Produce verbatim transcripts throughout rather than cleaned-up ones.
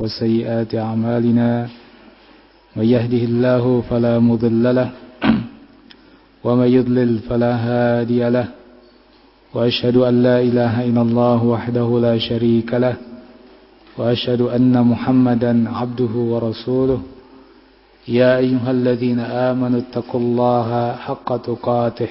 وسيئات أعمالنا من يهده الله فلا مضل له ومن يضلل فلا هادي له وأشهد أن لا إله إلا الله وحده لا شريك له وأشهد أن محمدا عبده ورسوله يا أيها الذين آمنوا اتقوا الله حق تقاته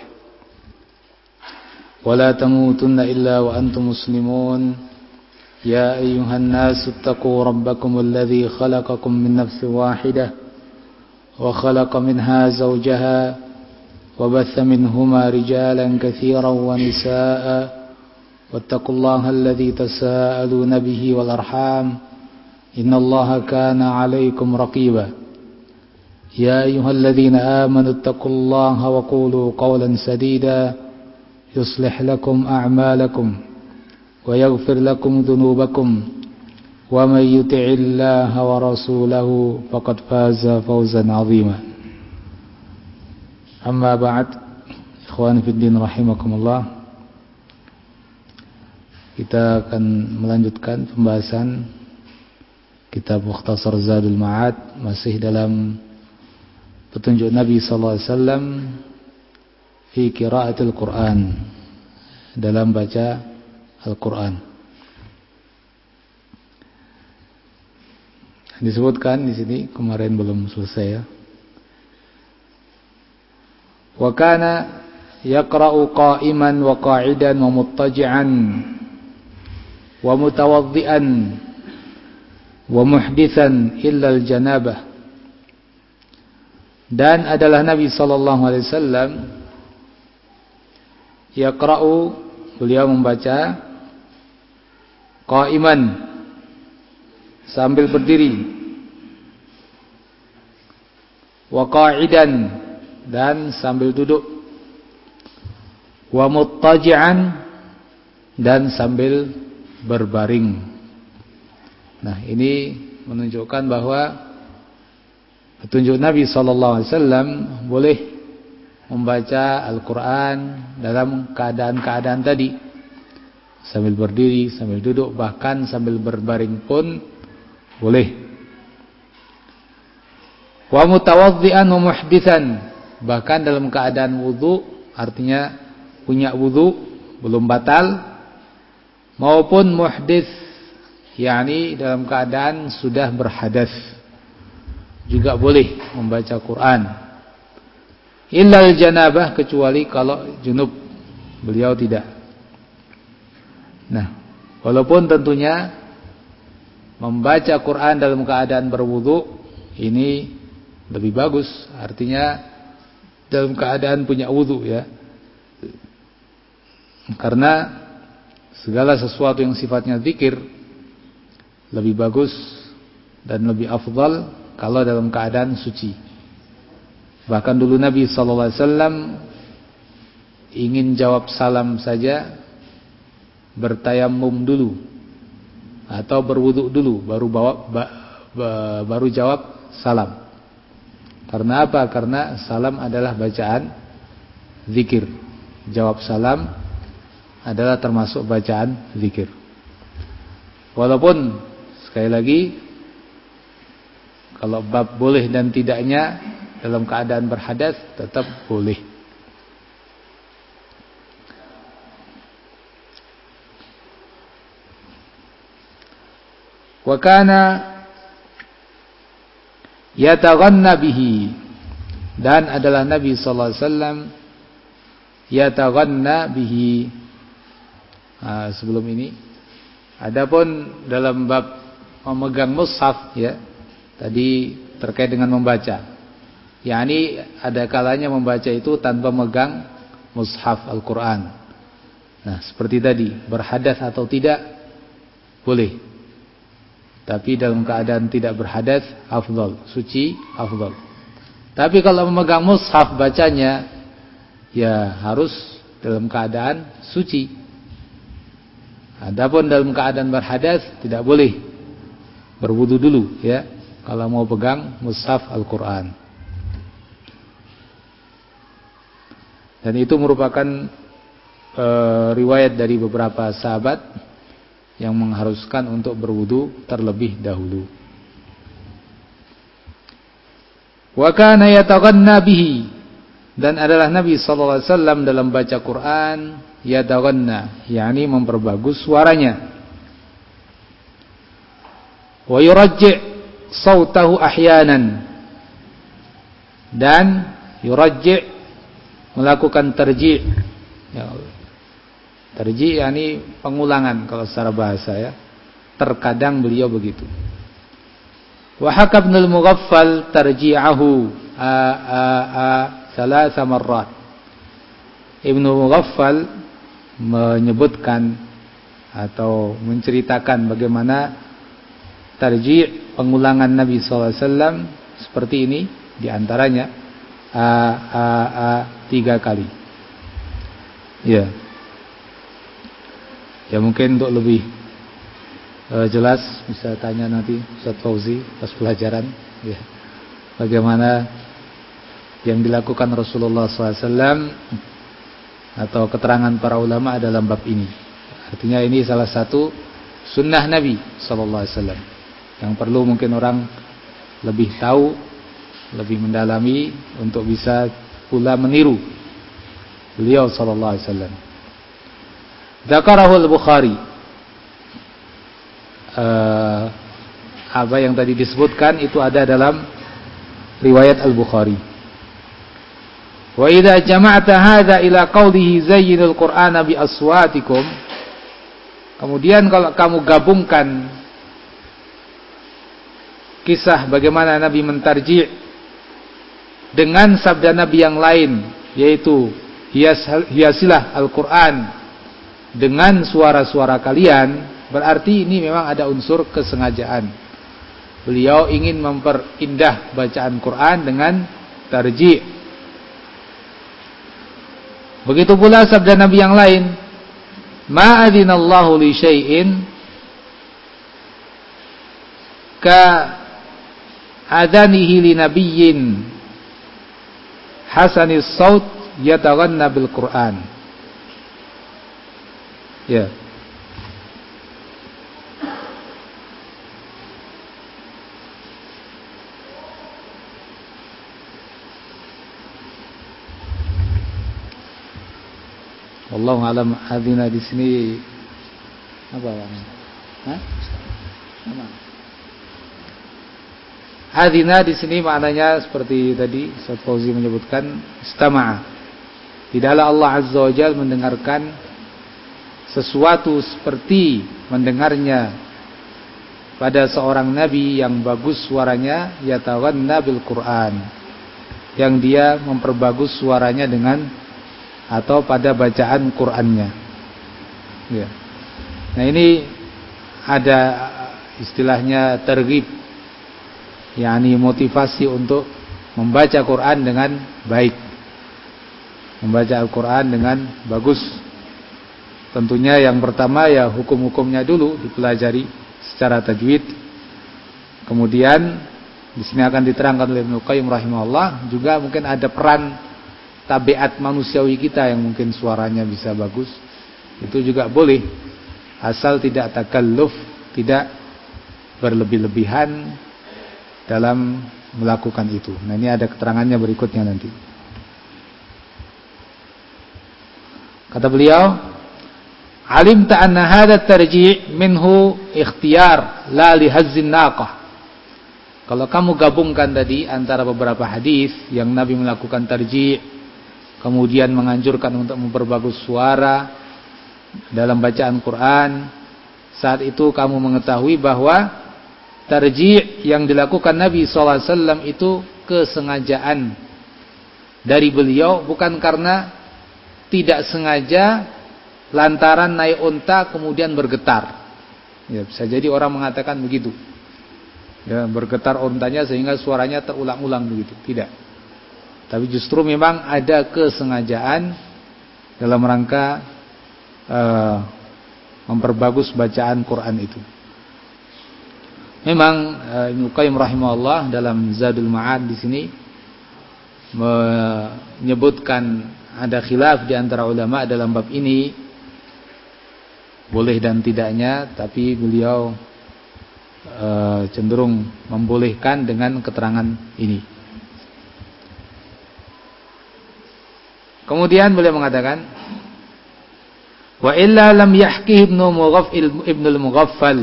ولا تموتن إلا وأنتم مسلمون يا أيها الناس اتقوا ربكم الذي خلقكم من نفس واحدة وخلق منها زوجها وبث منهما رجالا كثيرا ونساء واتقوا الله الذي تساءلون به والأرحام إن الله كان عليكم رقيبا يا أيها الذين آمنوا اتقوا الله وقولوا قولا سديدا يصلح لكم أعمالكم ويغفر لكم ذنوبكم ومن يطع الله ورسوله فقد فاز فوزا عظيما أما بعد إخواني في الدين rahimakumullah, kita akan melanjutkan pembahasan kitab Mukhtasar Zadul Ma'ad, masih dalam petunjuk Nabi sallallahu alaihi wasallam fi qiraatil Quran, dalam baca Al-Quran. Disebutkan di sini, kemarin belum selesai ya. Wa kana yaqra'u qa'iman wa qa'idan wa muttaji'an wa mutawaddi'an wa muhdithan illa al-janabah. Dan adalah Nabi sallallahu alaihi wasallam yaqra'u, beliau membaca qa'iman, sambil berdiri, wa qa'idan, dan sambil duduk, wa muttaji'an, dan sambil berbaring. Nah, ini menunjukkan bahwa petunjuk Nabi sallallahu alaihi wasallam boleh membaca Al-Quran dalam keadaan-keadaan tadi, sambil berdiri, sambil duduk, bahkan sambil berbaring pun boleh. Wa mutawaddi'an wa muhditsan, bahkan dalam keadaan wudu, artinya punya wudu belum batal, maupun muhdits, yakni dalam keadaan sudah berhadas, juga boleh membaca Quran. Illal janabah, kecuali kalau junub, beliau tidak. Nah, walaupun tentunya membaca Quran dalam keadaan berwudu ini lebih bagus, artinya dalam keadaan punya wudu ya. Karena segala sesuatu yang sifatnya zikir lebih bagus dan lebih afdal kalau dalam keadaan suci. Bahkan dulu Nabi sallallahu alaihi wasallam ingin jawab salam saja bertayamum dulu atau berwudu dulu baru bawa ba, ba, baru jawab salam. Karena apa? Karena salam adalah bacaan zikir. Jawab salam adalah termasuk bacaan zikir. Walaupun sekali lagi, kalau bab boleh dan tidaknya dalam keadaan berhadas tetap boleh. Wa kana yataghanna bihi, dan adalah Nabi sallallahu alaihi wasallam yataghanna bihi. Nah, sebelum ini adapun dalam bab memegang mushaf ya, tadi terkait dengan membaca, yakni ada kalanya membaca itu tanpa megang mushaf Al-Quran. Nah, seperti tadi, berhadas atau tidak boleh. Tapi dalam keadaan tidak berhadas afdal, suci afdal. Tapi kalau memegang mushaf bacanya, ya harus dalam keadaan suci. Adapun dalam keadaan berhadas tidak boleh, berwudu dulu ya kalau mau pegang mushaf Al-Quran. Dan itu merupakan e, riwayat dari beberapa sahabat yang mengharuskan untuk berwudu terlebih dahulu. Wa kana yataghanna bihi, dan adalah Nabi sallallahu alaihi wasallam dalam baca Quran yataghanna, yakni memperbagus suaranya. Wa yurajji' sautahu ahyanan, dan yurajji' melakukan tarji'. Ya, tarji' yakni pengulangan kalau secara bahasa ya. Terkadang beliau begitu. Wa haka Ibnu al-Mughaffal tarji'ahu a a a salasa marrat. Ibnu Mughaffal menyebutkan atau menceritakan bagaimana tarji' pengulangan Nabi sallallahu alaihi wasallam seperti ini, di antaranya a a a tiga kali. Ya. Ya mungkin untuk lebih uh, jelas bisa tanya nanti Ustaz Fauzi pas pelajaran ya. Bagaimana yang dilakukan Rasulullah sallallahu alaihi wasallam atau keterangan para ulama dalam bab ini. Artinya ini salah satu sunnah Nabi sallallahu alaihi wasallam yang perlu mungkin orang lebih tahu, lebih mendalami untuk bisa pula meniru beliau sallallahu alaihi wasallam. Dzakarahu al-Bukhari. Uh, apa yang tadi disebutkan itu ada dalam riwayat Al-Bukhari. Wa idza jama'ta hadza ila qawlihi zayyinul Qur'ana bi aswatikum. Kemudian kalau kamu gabungkan kisah bagaimana Nabi mentarji' dengan sabda Nabi yang lain, yaitu hiasilah Al-Qur'an dengan suara-suara kalian, berarti ini memang ada unsur kesengajaan. Beliau ingin memperindah bacaan Quran dengan tarji'. Begitu pula sabda Nabi yang lain, ma adzinallahu li syai'in ka adanihi li nabiyyin hasanis saut yataghanna bil Qur'an. Ya. Wallahu alam. Adina di sini apa namanya? Hah? Apa? Adina di sini maknanya seperti tadi Ustaz Fauzi menyebutkan, istama'a. Tidaklah Allah Azza wa Jalla mendengarkan sesuatu seperti mendengarnya pada seorang nabi yang bagus suaranya, yataghanna bil Qur'an, yang dia memperbagus suaranya dengan atau pada bacaan Qur'annya. Ya. Nah ini ada istilahnya targhib, yakni motivasi untuk membaca Quran dengan baik, membaca Al-Quran dengan bagus. Tentunya yang pertama ya hukum-hukumnya dulu dipelajari secara tajwid. Kemudian di sini akan diterangkan oleh Ibnu Qayyim rahimahullah, juga mungkin ada peran tabiat manusiawi kita yang mungkin suaranya bisa bagus. Itu juga boleh, asal tidak takalluf, tidak berlebih-lebihan dalam melakukan itu. Nah ini ada keterangannya berikutnya nanti. Kata beliau, alimta anna hadha tarji' minhu ikhtiyar la li hazzin naqah. Kalau kamu gabungkan tadi antara beberapa hadis yang Nabi melakukan tarji', kemudian menganjurkan untuk memperbagus suara dalam bacaan Quran, saat itu kamu mengetahui bahwa tarji' yang dilakukan Nabi sallallahu alaihi wasallam itu kesengajaan dari beliau, bukan karena tidak sengaja lantaran naik unta kemudian bergetar. Ya, bisa jadi orang mengatakan begitu. Ya, bergetar untanya sehingga suaranya terulang-ulang begitu. Tidak. Tapi justru memang ada kesengajaan dalam rangka uh, memperbagus bacaan Quran itu. Memang uh, Ibnu Qayyim rahimahullah dalam Zadul Ma'ad di sini menyebutkan ada khilaf di antara ulama dalam bab ini, boleh dan tidaknya, tapi beliau e, cenderung membolehkan dengan keterangan ini. Kemudian beliau mengatakan, wa illa lam yahki ibnu Mughaffal ibnul Mughaffal.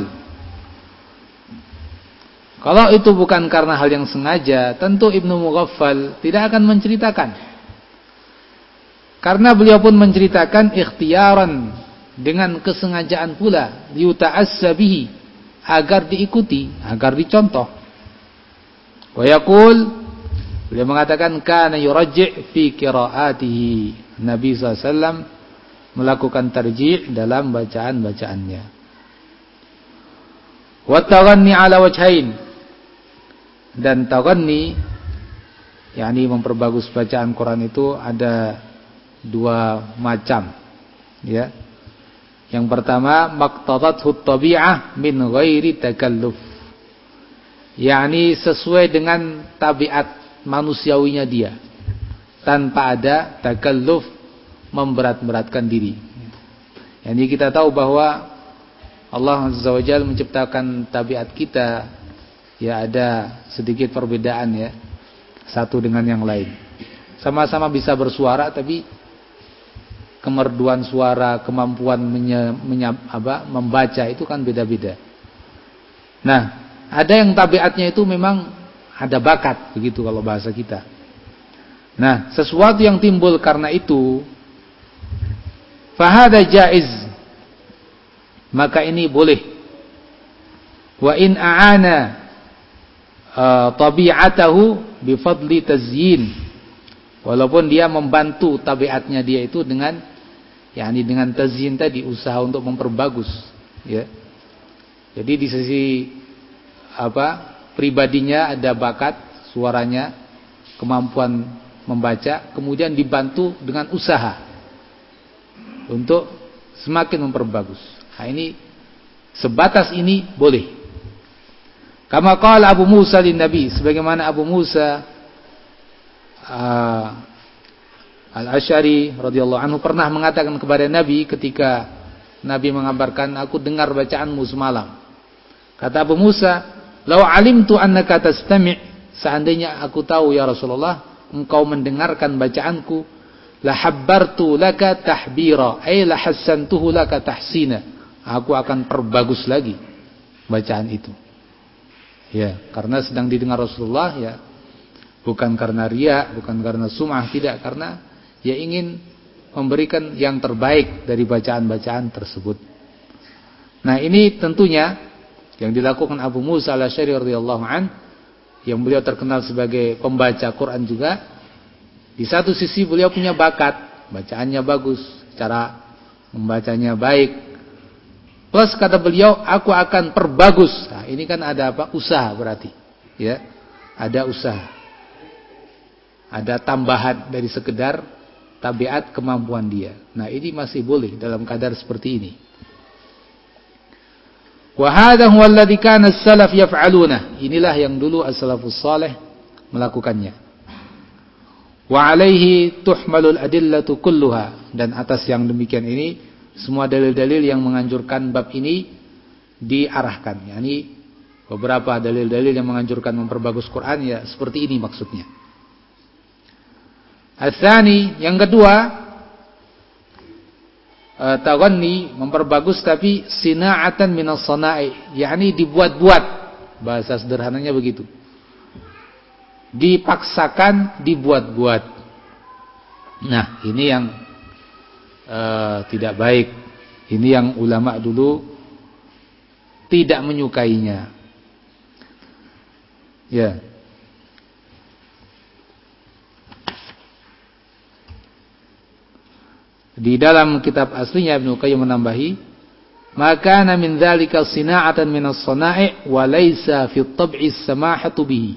Kalau itu bukan karena hal yang sengaja, tentu Ibnu Mughaffal tidak akan menceritakan. Karena beliau pun menceritakan ikhtiaran, dengan kesengajaan pula, yuta'assa bihi, agar diikuti, agar dicontoh. Wa yaqul, beliau mengatakan kana yurajji' fi qiraatihi. Nabi sallallahu alaihi wasallam melakukan tarjih dalam bacaan-bacaannya. Wa taghanni ala wajhain, dan taghanni yakni memperbagus bacaan Quran itu ada dua macam, ya. Yang pertama, maqtadathu tabi'ah min ghairi takalluf, yakni sesuai dengan tabiat manusiawinya dia, tanpa ada takalluf, memberat-beratkan diri. Yani kita tahu bahwa Allah Azza wa Jalla menciptakan tabiat kita, ya ada sedikit perbedaan ya, satu dengan yang lain. Sama-sama bisa bersuara, tapi kemerduan suara, kemampuan menye, menye, apa, membaca itu kan beda-beda. Nah, ada yang tabiatnya itu memang ada bakat, begitu kalau bahasa kita. Nah, sesuatu yang timbul karena itu, fahada jaiz, maka ini boleh. Wa in a'ana Uh, tabi'atahu bifadli tazyin, walaupun dia membantu tabiatnya dia itu dengan yakni dengan tazyin tadi, usaha untuk memperbagus, ya. Jadi di sisi apa pribadinya ada bakat suaranya, kemampuan membaca, kemudian dibantu dengan usaha untuk semakin memperbagus. Nah, ini sebatas ini boleh. Kama qala Abu Musa lin Nabi, sebagaimana Abu Musa uh, Al-Asy'ari radhiyallahu anhu pernah mengatakan kepada Nabi ketika Nabi mengabarkan, aku dengar bacaanmu semalam. Kata Abu Musa, "Lau alimtu annaka tastami'", seandainya aku tahu ya Rasulullah engkau mendengarkan bacaanku, la habbartu laka tahbira, ay la hassantuhu laka tahsina, aku akan perbagus lagi bacaan itu. Ya, karena sedang didengar Rasulullah, ya, bukan karena riya, bukan karena sum'ah, tidak, karena dia ingin memberikan yang terbaik dari bacaan-bacaan tersebut. Nah, ini tentunya yang dilakukan Abu Musa al-Asy'ari radhiyallahu an, yang beliau terkenal sebagai pembaca Quran juga. Di satu sisi beliau punya bakat, bacaannya bagus, cara membacanya baik. Plus kata beliau, aku akan perbagus. Nah, ini kan ada apa? Usaha berarti, ya. Ada usaha. Ada tambahan dari sekedar tabiat kemampuan dia. Nah, ini masih boleh dalam kadar seperti ini. Wa hadha huwa alladhi kana as-salaf yaf'aluna. Inilah yang dulu as-salafus salih melakukannya. Wa 'alaihi tuhmalul adillatu kulluha, dan atas yang demikian ini semua dalil-dalil yang menganjurkan bab ini diarahkan. Yani beberapa dalil-dalil yang menganjurkan memperbagus Quran, ya seperti ini maksudnya. Ats-tsani, yang kedua, taghanni, memperbagus tapi sina'atan minas sana'i, yakni dibuat-buat, bahasa sederhananya begitu. Dipaksakan, dibuat-buat. Nah, ini yang Uh, tidak baik. Ini yang ulama dulu tidak menyukainya. Ya. Di dalam kitab aslinya Ibnu Qayyim menambahi, maka na min dzalika sina'atan minas sana'i wa laisa fi at-tab'i as-samahatu bihi.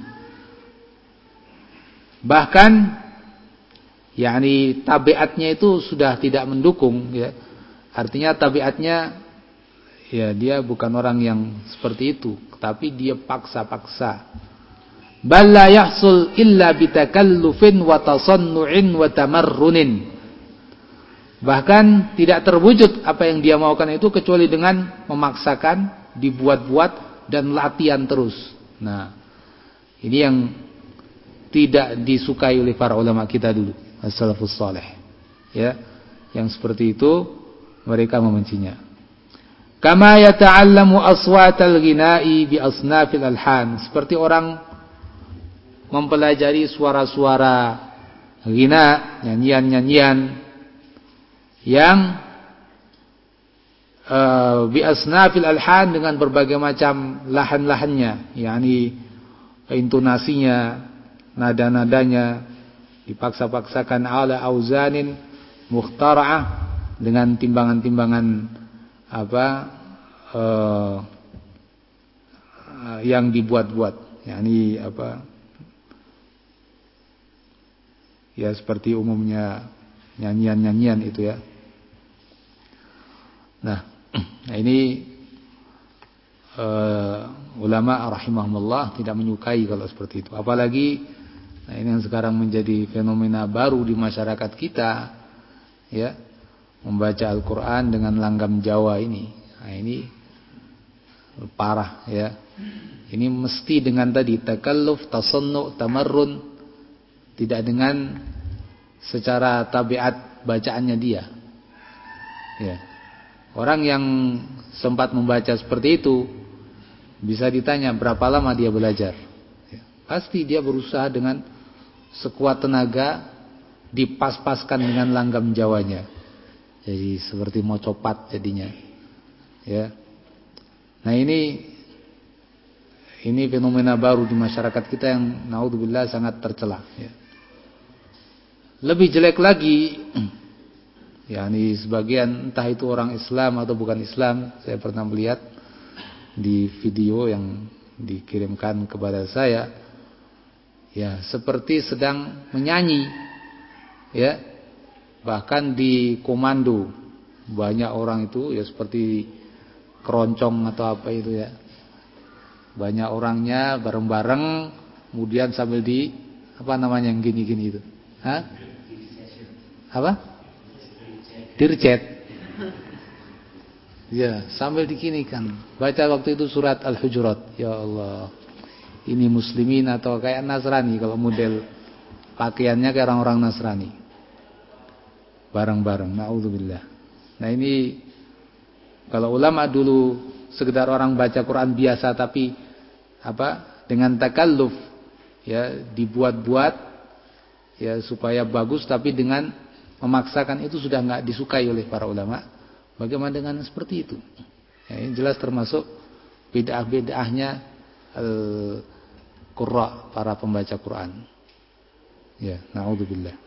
Bahkan yakni tabiatnya itu sudah tidak mendukung, ya. Artinya tabiatnya, ya dia bukan orang yang seperti itu, tapi dia paksa-paksa. Bal la yahsul illa bitakallufin wa tasannu'in wa tamarrunin. Bahkan tidak terwujud apa yang dia maukan itu kecuali dengan memaksakan, dibuat-buat dan latihan terus. Nah, ini yang tidak disukai oleh para ulama kita dulu, as-salafus salih. ya, yang seperti itu mereka membencinya. Kama yata'allamu aswatal ghina'i bi asnafil alhan, seperti orang mempelajari suara-suara ghina, nyanyian-nyanyian yang uh, bi asnafil alhan, dengan berbagai macam lahan-lahannya, yakni intonasinya, nada-nadanya dipaksa-paksakan ala auzanin mukhtara'ah, dengan timbangan-timbangan apa uh, yang dibuat-buat, yakni apa ya, seperti umumnya nyanyian-nyanyian itu ya. Nah, nah ini uh, ulama rahimahumullah tidak menyukai kalau seperti itu. Apalagi nah ini yang sekarang menjadi fenomena baru di masyarakat kita, ya, membaca Al-Quran dengan langgam Jawa ini. Nah ini parah ya. Ini mesti dengan tadi takalluf, tasannu, tamarrun, tidak dengan secara tabiat bacaannya dia. Ya. Orang yang sempat membaca seperti itu bisa ditanya berapa lama dia belajar. Ya. Pasti dia berusaha dengan sekuat tenaga dipas-paskan dengan langgam Jawanya. Jadi seperti mau copat jadinya. Ya. Nah ini ini fenomena baru di masyarakat kita yang naudzubillah sangat tercela. Ya. Lebih jelek lagi, yakni sebagian entah itu orang Islam atau bukan Islam, saya pernah melihat di video yang dikirimkan kepada saya, ya seperti sedang menyanyi, ya. Bahkan di komando banyak orang itu ya seperti keroncong atau apa itu ya. Banyak orangnya bareng-bareng, kemudian sambil di apa namanya yang gini-gini itu. Hah? Apa? Dirjet. Ya, sambil dikinikan. Baca waktu itu surat Al-Hujurat. Ya Allah. Ini muslimin atau kayak Nasrani kalau model pakaiannya kayak orang-orang Nasrani. Bareng-bareng, naudzubillah. Nah ini kalau ulama dulu sekedar orang baca Quran biasa tapi apa dengan takalluf, ya dibuat-buat ya supaya bagus, tapi dengan memaksakan itu sudah nggak disukai oleh para ulama. Bagaimana dengan seperti itu? Ya, ini jelas termasuk bid'ah-bid'ahnya al-qurra, para pembaca Quran. Ya, naudzubillah.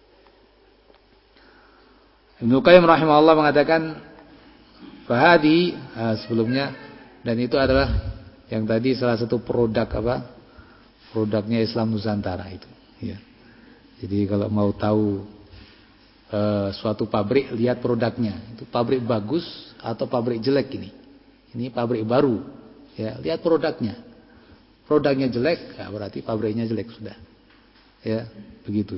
Ibnu Qayyim rahimahullah mengatakan fahadi, nah, sebelumnya, dan itu adalah yang tadi salah satu produk apa? Produknya Islam Nusantara itu, ya. Jadi kalau mau tahu e, suatu pabrik, lihat produknya. Itu pabrik bagus atau pabrik jelek ini. Ini pabrik baru, ya, lihat produknya. Produknya jelek, ya berarti pabriknya jelek sudah. Ya, begitu.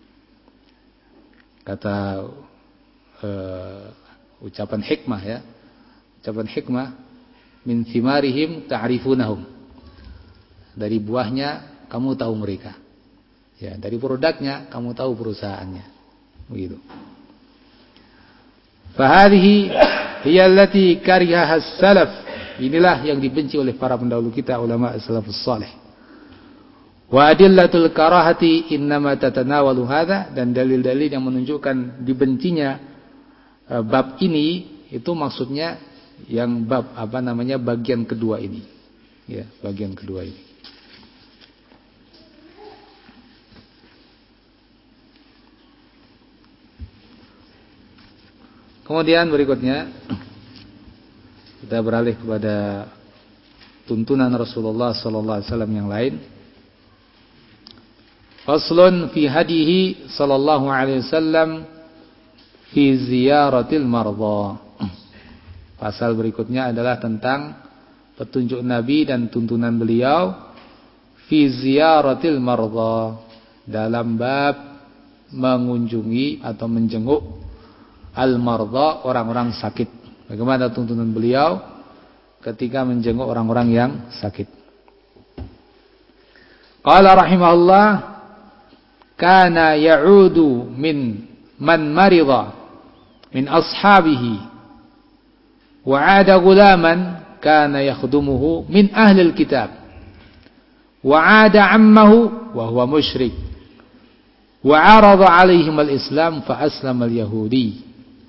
Kata Uh, ucapan hikmah ya, ucapan hikmah min thimarihim ta'rifunahum, dari buahnya kamu tahu mereka, ya, dari produknya kamu tahu perusahaannya, begitu. Fahadhihi hiya allati karihaha as-salaf, inilah yang dibenci oleh para pendahulu kita ulama salafus salih. Wa adillatul karahati innama tatanawalu hadha, dan dalil-dalil yang menunjukkan dibencinya bab ini itu maksudnya yang bab apa namanya bagian kedua ini, ya, bagian kedua ini. Kemudian berikutnya kita beralih kepada tuntunan Rasulullah sallallahu alaihi wasallam yang lain. Faslun fi hadihi sallallahu alaihi wasallam fi ziyaratil mardha. Pasal berikutnya adalah tentang petunjuk Nabi dan tuntunan beliau fi ziyaratil mardha, dalam bab mengunjungi atau menjenguk al mardha, orang-orang sakit. Bagaimana tuntunan beliau ketika menjenguk orang-orang yang sakit? Qala rahimahullah, kana ya'udu min man marida min ashabihi wa 'ada ghulaman kana yakhdumuhu min ahli alkitab wa 'ada 'ammahu wa huwa musyrik wa 'arada 'alaihim alislam fa aslama alyahudi.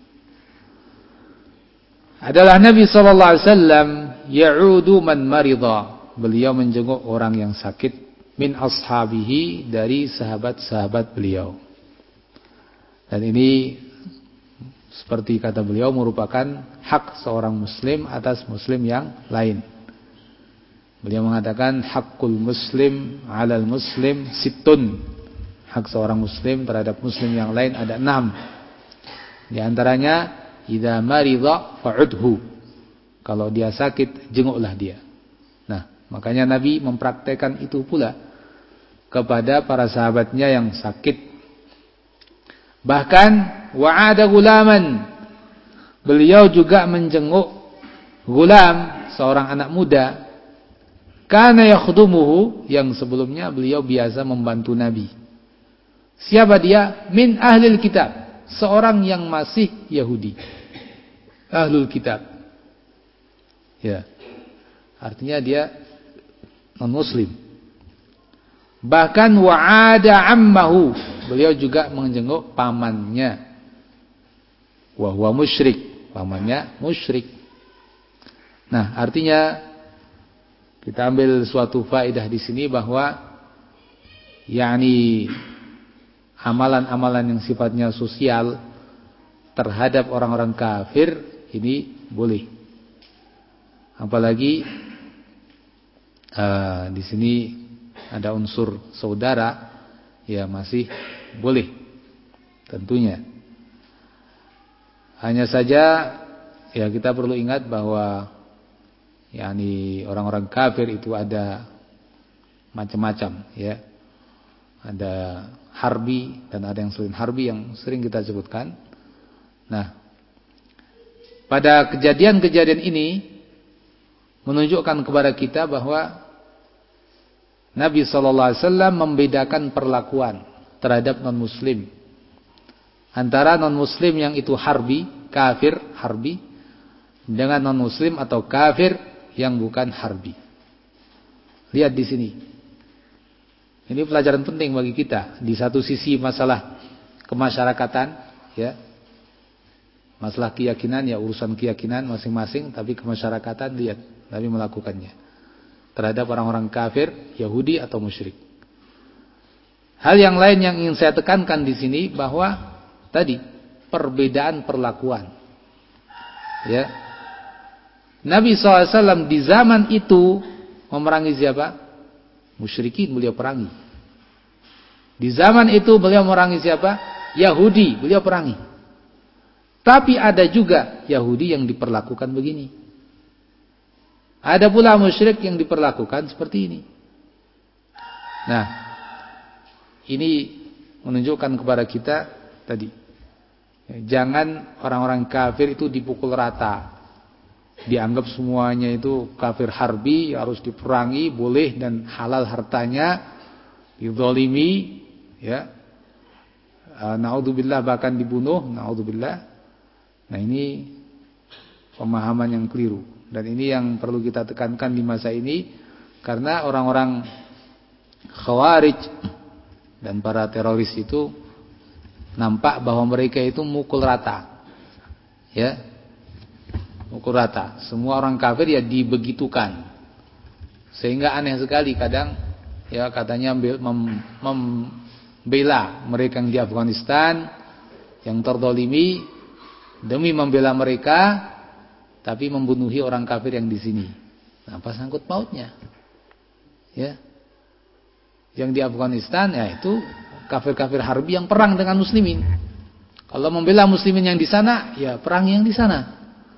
Adalah Nabi sallallahu alaihi wasallam ya'udu man marida, beliau menjenguk orang yang sakit, min ashabihi, dari sahabat-sahabat beliau. Dan ini seperti kata beliau merupakan hak seorang muslim atas muslim yang lain. Beliau mengatakan haqqul muslim 'alal muslim sittun. Hak seorang muslim terhadap muslim yang lain ada enam. Di antaranya idza marida fa'udhu. Kalau dia sakit, jenguklah dia. Nah, makanya Nabi mempraktekkan itu pula kepada para sahabatnya yang sakit. Bahkan wa'ada gulaman, beliau juga menjenguk gulam, seorang anak muda, kana yakhdumuhu, yang sebelumnya beliau biasa membantu Nabi. Siapa dia? Min ahlil kitab, seorang yang masih Yahudi, ahlul kitab. Ya, artinya dia non muslim. Bahkan wa'ada ammahu, beliau juga menjenguk pamannya, wa huwa musyrik, pamannya musyrik. Nah, artinya kita ambil suatu faedah di sini bahwa yakni amalan-amalan yang sifatnya sosial terhadap orang-orang kafir ini boleh. Apalagi uh, di sini ada unsur saudara, ya masih boleh tentunya. Hanya saja ya kita perlu ingat bahwa yakni orang-orang kafir itu ada macam-macam, ya. Ada harbi dan ada yang selain harbi yang sering kita sebutkan. Nah, pada kejadian-kejadian ini menunjukkan kepada kita bahwa Nabi sallallahu alaihi wasallam membedakan perlakuan terhadap non-muslim, antara non-muslim yang itu harbi, kafir, harbi, dengan non-muslim atau kafir yang bukan harbi. Lihat di sini. Ini pelajaran penting bagi kita. Di satu sisi masalah kemasyarakatan, ya. Masalah keyakinan, ya urusan keyakinan masing-masing, tapi kemasyarakatan lihat Nabi melakukannya terhadap orang-orang kafir, Yahudi atau musyrik. Hal yang lain yang ingin saya tekankan di sini bahwa tadi perbedaan perlakuan. Ya. Nabi shallallahu alaihi wasallam di zaman itu memerangi siapa? Musyrikin beliau perangi. Di zaman itu beliau memerangi siapa? Yahudi beliau perangi. Tapi ada juga Yahudi yang diperlakukan begini. Ada pula musyrik yang diperlakukan seperti ini. Nah, ini menunjukkan kepada kita tadi, jangan orang-orang kafir itu dipukul rata. Dianggap semuanya itu kafir harbi, harus diperangi, boleh dan halal hartanya, dizalimi, ya. Naudzubillah, bahkan dibunuh, naudzubillah. Nah, ini pemahaman yang keliru, dan ini yang perlu kita tekankan di masa ini, karena orang-orang Khawarij dan para teroris itu nampak bahwa mereka itu mukul rata, ya, mukul rata. Semua orang kafir ya dibegitukan, sehingga aneh sekali kadang, ya, katanya mem, membela mereka yang di Afghanistan yang terdolimi, demi membela mereka, tapi membunuhi orang kafir yang di sini. Nah, apa sangkut pautnya? Ya, yang di Afghanistan ya itu kafir-kafir harbi yang perang dengan muslimin. Kalau membela muslimin yang di sana, ya perang yang di sana.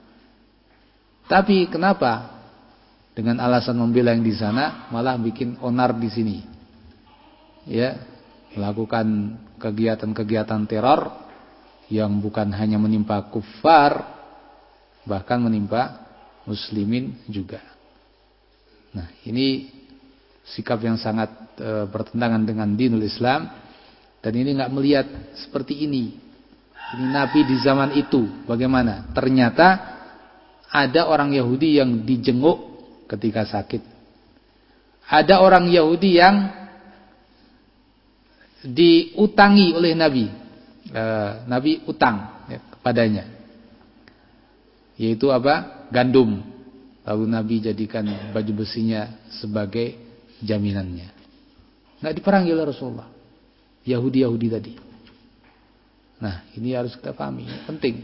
Tapi kenapa dengan alasan membela yang di sana malah bikin onar di sini? Ya, melakukan kegiatan-kegiatan teror yang bukan hanya menimpa kufar, bahkan menimpa muslimin juga. Nah, ini sikap yang sangat e, bertentangan dengan dinul Islam, dan ini enggak melihat seperti ini. ini Nabi di zaman itu bagaimana? Ternyata ada orang Yahudi yang dijenguk ketika sakit. Ada orang Yahudi yang diutangi oleh Nabi. E, Nabi utang ya, kepadanya. Yaitu apa? Gandum. Lalu Nabi jadikan baju besinya sebagai jaminannya. Enggak diperangi oleh Rasulullah. Yahudi-Yahudi tadi. Nah, ini harus kita pahami, penting.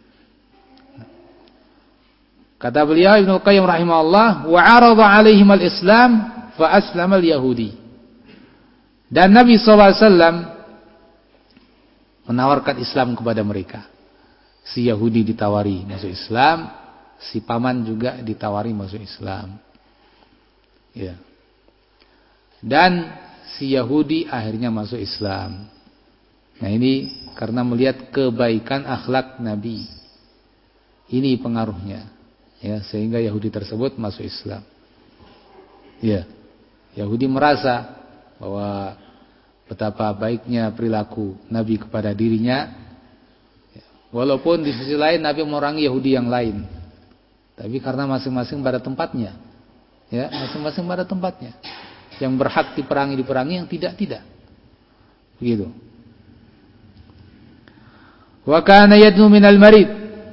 Kata beliau Ibnu Qayyim rahimahullah, wa 'arada 'alaihim al-Islam fa aslama al-Yahudi. Dan Nabi sallallahu alaihi wasallam menawarkan Islam kepada mereka. Si Yahudi ditawari masuk Islam, si paman juga ditawari masuk Islam. Ya. Dan si Yahudi akhirnya masuk Islam. Nah, ini karena melihat kebaikan akhlak Nabi. Ini pengaruhnya. Ya, sehingga Yahudi tersebut masuk Islam. Ya. Yahudi merasa bahwa betapa baiknya perilaku Nabi kepada dirinya. Walaupun di sisi lain Nabi memerangi Yahudi yang lain. Tapi karena masing-masing pada tempatnya. Ya, masing-masing pada tempatnya. Yang berhak diperangi diperangi, yang tidak tidak. Begitu. Wa kana yadnu minal marid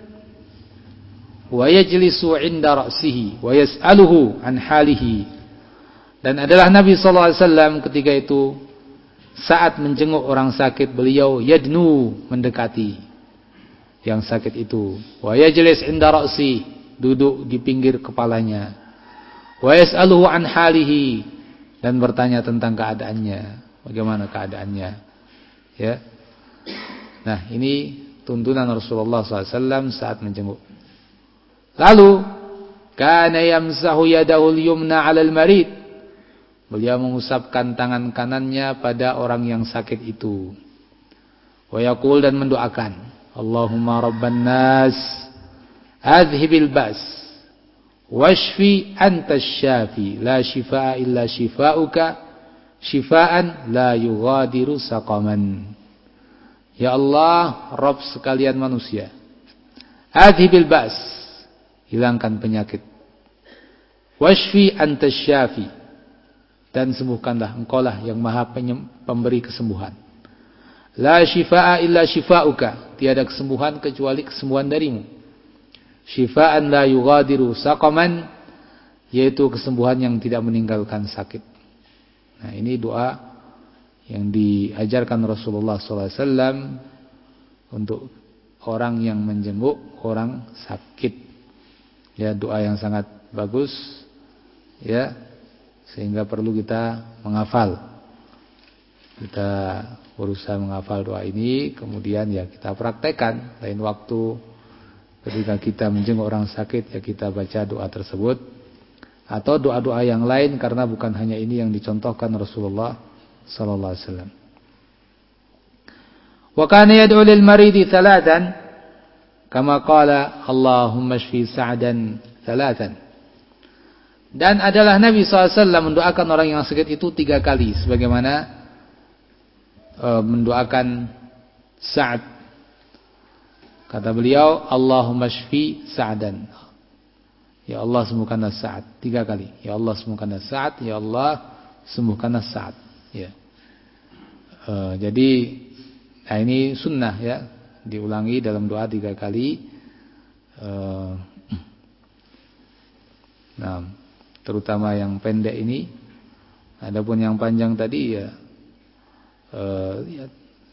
wa yajlisu 'inda ra'sihi wa yas'aluhu an halihi. Dan adalah Nabi sallallahu alaihi wasallam ketika itu saat menjenguk orang sakit, beliau yadnu, mendekati yang sakit itu. Wa yajlis 'inda ra'si, duduk di pinggir kepalanya. Wa yas'aluhu an halihi, dan bertanya tentang keadaannya, bagaimana keadaannya. Ya. Nah, ini tuntunan Rasulullah sallallahu alaihi wasallam saat menjenguk. Lalu, kana yamsahu yadahu al-yumna 'ala al-marid. Beliau mengusapkan tangan kanannya pada orang yang sakit itu. Wa yaqul, dan mendoakan, Allahumma rabban nas, adhibil ba's, washfi antas syafi, la shifaa illa shifauka, shifaan la yughadiru saqaman. Ya Allah, Rabb sekalian manusia, adhibil ba's, hilangkan penyakit, washfi antas syafi, dan sembuhkanlah, engkaulah yang maha pemberi kesembuhan. La shifaa illa shifauka, tiada kesembuhan kecuali kesembuhan darimu. Shifaan la yughadiru saqaman, yaitu kesembuhan yang tidak meninggalkan sakit. Nah, ini doa yang diajarkan Rasulullah sallallahu alaihi wasallam untuk orang yang menjenguk orang sakit. Ya, doa yang sangat bagus, ya, sehingga perlu kita menghafal. Kita berusaha menghafal doa ini, kemudian ya kita praktekkan lain waktu. Ketika kita menjenguk orang sakit, ya kita baca doa tersebut atau doa-doa yang lain, karena bukan hanya ini yang dicontohkan Rasulullah sallallahu alaihi wasallam. Wa kana yad'u lil maridi thalathan kama qala Allahumma shfi sa'dan thalathan. Dan adalah Nabi sallallahu alaihi wasallam mendoakan orang yang sakit itu tiga kali, sebagaimana e, mendoakan Sa'ad. Kata beliau, Allahumma shfi Sa'dan. Ya Allah, sembuhkanlah Sa'ad. Tiga kali. Ya Allah, sembuhkanlah Sa'ad. Ya Allah, sembuhkanlah Sa'ad. Ya. E, jadi, nah ini sunnah ya, diulangi dalam doa tiga kali. E, nah, terutama yang pendek ini. Adapun yang panjang tadi ya, e, ya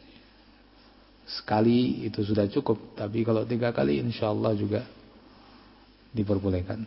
sekali itu sudah cukup, tapi kalau tiga kali insyaallah juga diperbolehkan.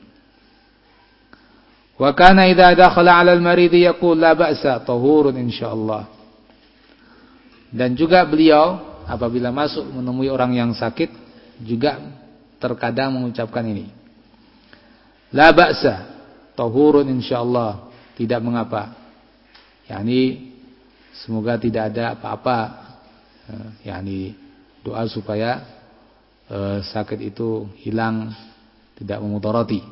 Wa kana idza dakhala 'ala al-marid yaqul la ba'sa tahurun insyaallah. Dan juga beliau apabila masuk menemui orang yang sakit juga terkadang mengucapkan ini. La ba'sa tahurun insyaallah, tidak mengapa. yakni semoga tidak ada apa-apa. yakni doa supaya eh, sakit itu hilang, tidak memudarati.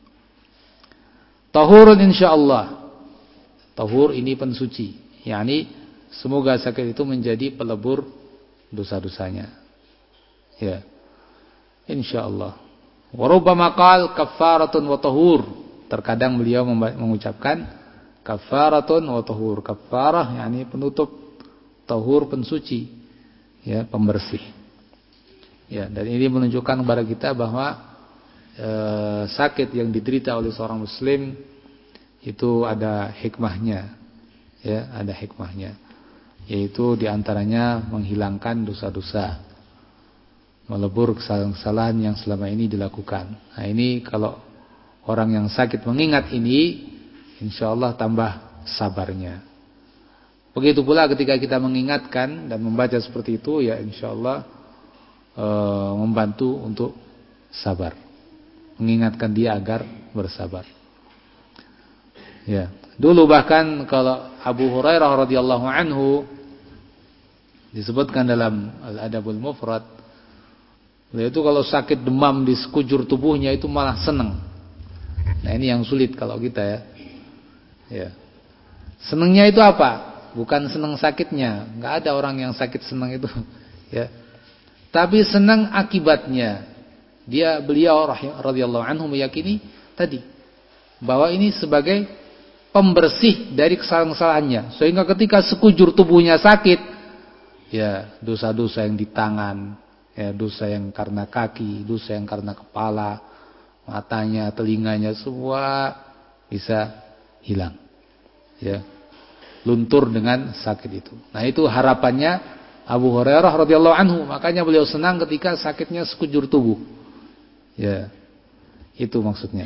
Tahurun insyaallah. Tahur ini pensuci, yakni semoga sakit itu menjadi pelebur dosa-dosanya. Ya. Insyaallah. Wa rubbama qala kaffaratun wa tahur. Terkadang beliau mengucapkan kaffaratun wa tahur. Kaffarah yakni penutup, tahur pensuci, ya, pembersih. Ya, dan ini menunjukkan kepada kita bahwa e, sakit yang diderita oleh seorang muslim itu ada hikmahnya. Ya, ada hikmahnya. Yaitu diantaranya menghilangkan dosa-dosa, melebur kesalahan-kesalahan yang selama ini dilakukan. Nah, ini kalau orang yang sakit mengingat ini, insyaallah tambah sabarnya. Begitu pula ketika kita mengingatkan dan membaca seperti itu, ya insyaallah e, membantu untuk sabar. Mengingatkan dia agar bersabar. Ya, dulu bahkan kalau Abu Hurairah radhiyallahu anhu disebutkan dalam Al-Adabul Mufrad, beliau itu kalau sakit demam di sekujur tubuhnya itu malah senang. Nah, ini yang sulit kalau kita ya. Ya. Senangnya itu apa? Bukan senang sakitnya. Enggak ada orang yang sakit senang itu, ya. Tapi senang akibatnya. Dia beliau radhiyallahu anhu meyakini tadi bahwa ini sebagai pembersih dari kesalahan-kesalahannya. Sehingga ketika sekujur tubuhnya sakit, ya, dosa-dosa yang di tangan, ya, dosa yang karena kaki, dosa yang karena kepala, matanya, telinganya, semua bisa hilang, ya, luntur dengan sakit itu. Nah, itu harapannya Abu Hurairah radhiyallahu anhu. Makanya beliau senang ketika sakitnya sekujur tubuh, ya, itu maksudnya.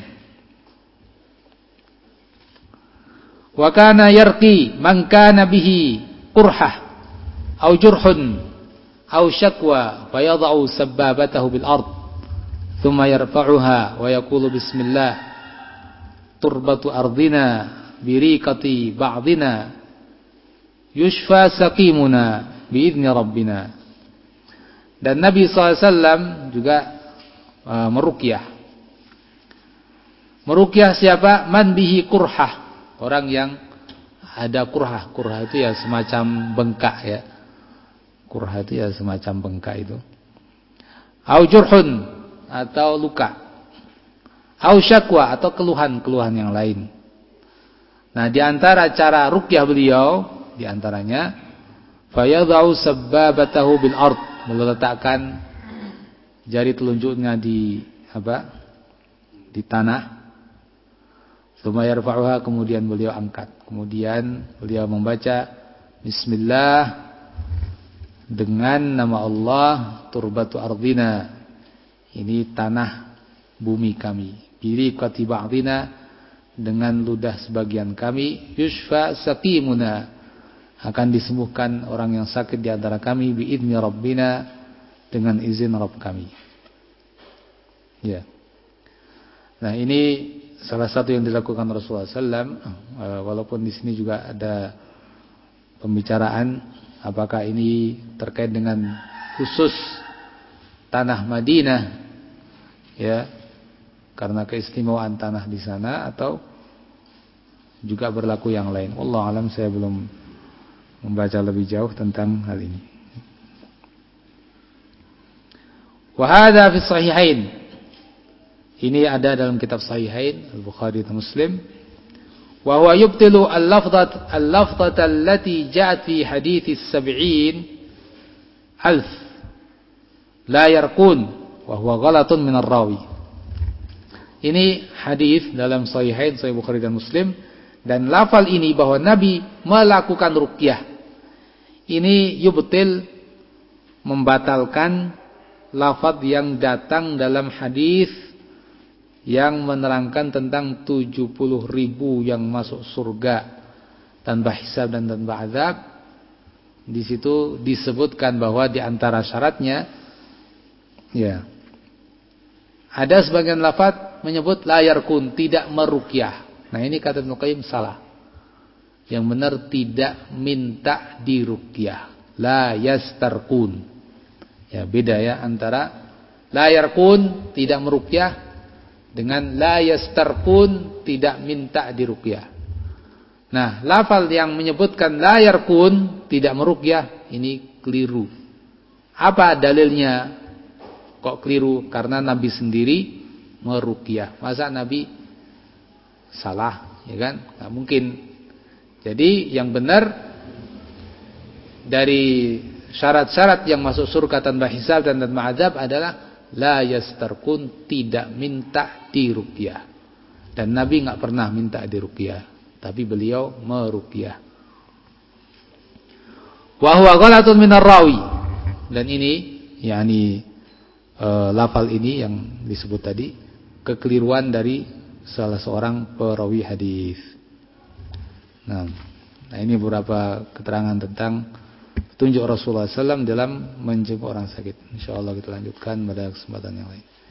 Wa kana yarqi man kana bihi qurhah aw jurhun aw shakwa fa yad'u sabbabatahu bil ard thumma yarfa'uha wa yaqulu bismillah turbatu ardina biriqati ba'dina yushfa saqimuna biidzni rabbina. Dan Nabi sallallahu alaihi wasallam juga uh, meruqyah. Meruqyah siapa? Man bihi qurhah, orang yang ada kurhah. Kurhah itu ya semacam bengkak, ya. Kurhah itu ya semacam bengkak itu. Au jurhun, atau luka. Au syakwa, atau keluhan-keluhan yang lain. Nah, di antara cara ruqyah beliau, di antaranya fayadha'u sabbabatahu bil ard, meletakkan jari telunjuknya di apa? Di tanah. Tsumma yarfa'uha, kemudian beliau angkat. Kemudian beliau membaca bismillah dengan nama Allah, turbatu ardina, ini tanah bumi kami, biriqati ba'dina, dengan ludah sebagian kami, yushfa saqimuna, akan disembuhkan orang yang sakit di antara kami, biidzni rabbina, dengan izin Rabb kami. Ya. Nah, ini salah satu yang dilakukan Rasulullah sallallahu alaihi wasallam. Walaupun di sini juga ada pembicaraan apakah ini terkait dengan khusus tanah Madinah, ya, karena keistimewaan tanah di sana, atau juga berlaku yang lain. Wallahu alam, saya belum membaca lebih jauh tentang hal ini. Wa hadza fi sahihain. Ini ada dalam kitab Sahihain Al-Bukhari dan Muslim. Wa huwa yubtilu al-lafdhat al-lafdhata allati ja'at fi hadits sab'in alf la yarqun wa huwa ghalatun min ar-rawi. Ini hadis dalam Sahihain, Sahih Bukhari dan Muslim, dan lafal ini bahwa Nabi melakukan ruqyah. Ini yubtil, membatalkan lafaz yang datang dalam hadis yang menerangkan tentang tujuh puluh ribu yang masuk surga tanpa hisab dan tanpa azab. Di situ disebutkan bahwa di antara syaratnya, ya, ada sebagian lafaz menyebut la yarkun, tidak meruqyah. Nah, ini kata Ibnu Qayyim salah. Yang benar tidak minta diruqyah, la yastarqun. Ya, beda ya antara la yarkun, tidak meruqyah, dengan la yastarqun, tidak minta diruqyah. Nah, lafal yang menyebutkan la yarqun, tidak meruqyah, ini keliru. Apa dalilnya? Kok keliru? Karena Nabi sendiri meruqyah. Masa Nabi salah, ya kan? Nggak mungkin. Jadi yang benar dari syarat-syarat yang masuk surga tanpa hisab dan tanpa azab adalah la yastarqun, tidak minta diruqyah. Dan Nabi nggak pernah minta diruqyah, tapi beliau meruqyah. Wa huwa ghalatun minar rawi. Dan ini yakni e, lafal ini yang disebut tadi kekeliruan dari salah seorang perawi hadis. Nah, nah ini beberapa keterangan tentang petunjuk Rasulullah sallallahu alaihi wasallam dalam menjenguk orang sakit. Insyaallah kita lanjutkan pada kesempatan yang lain.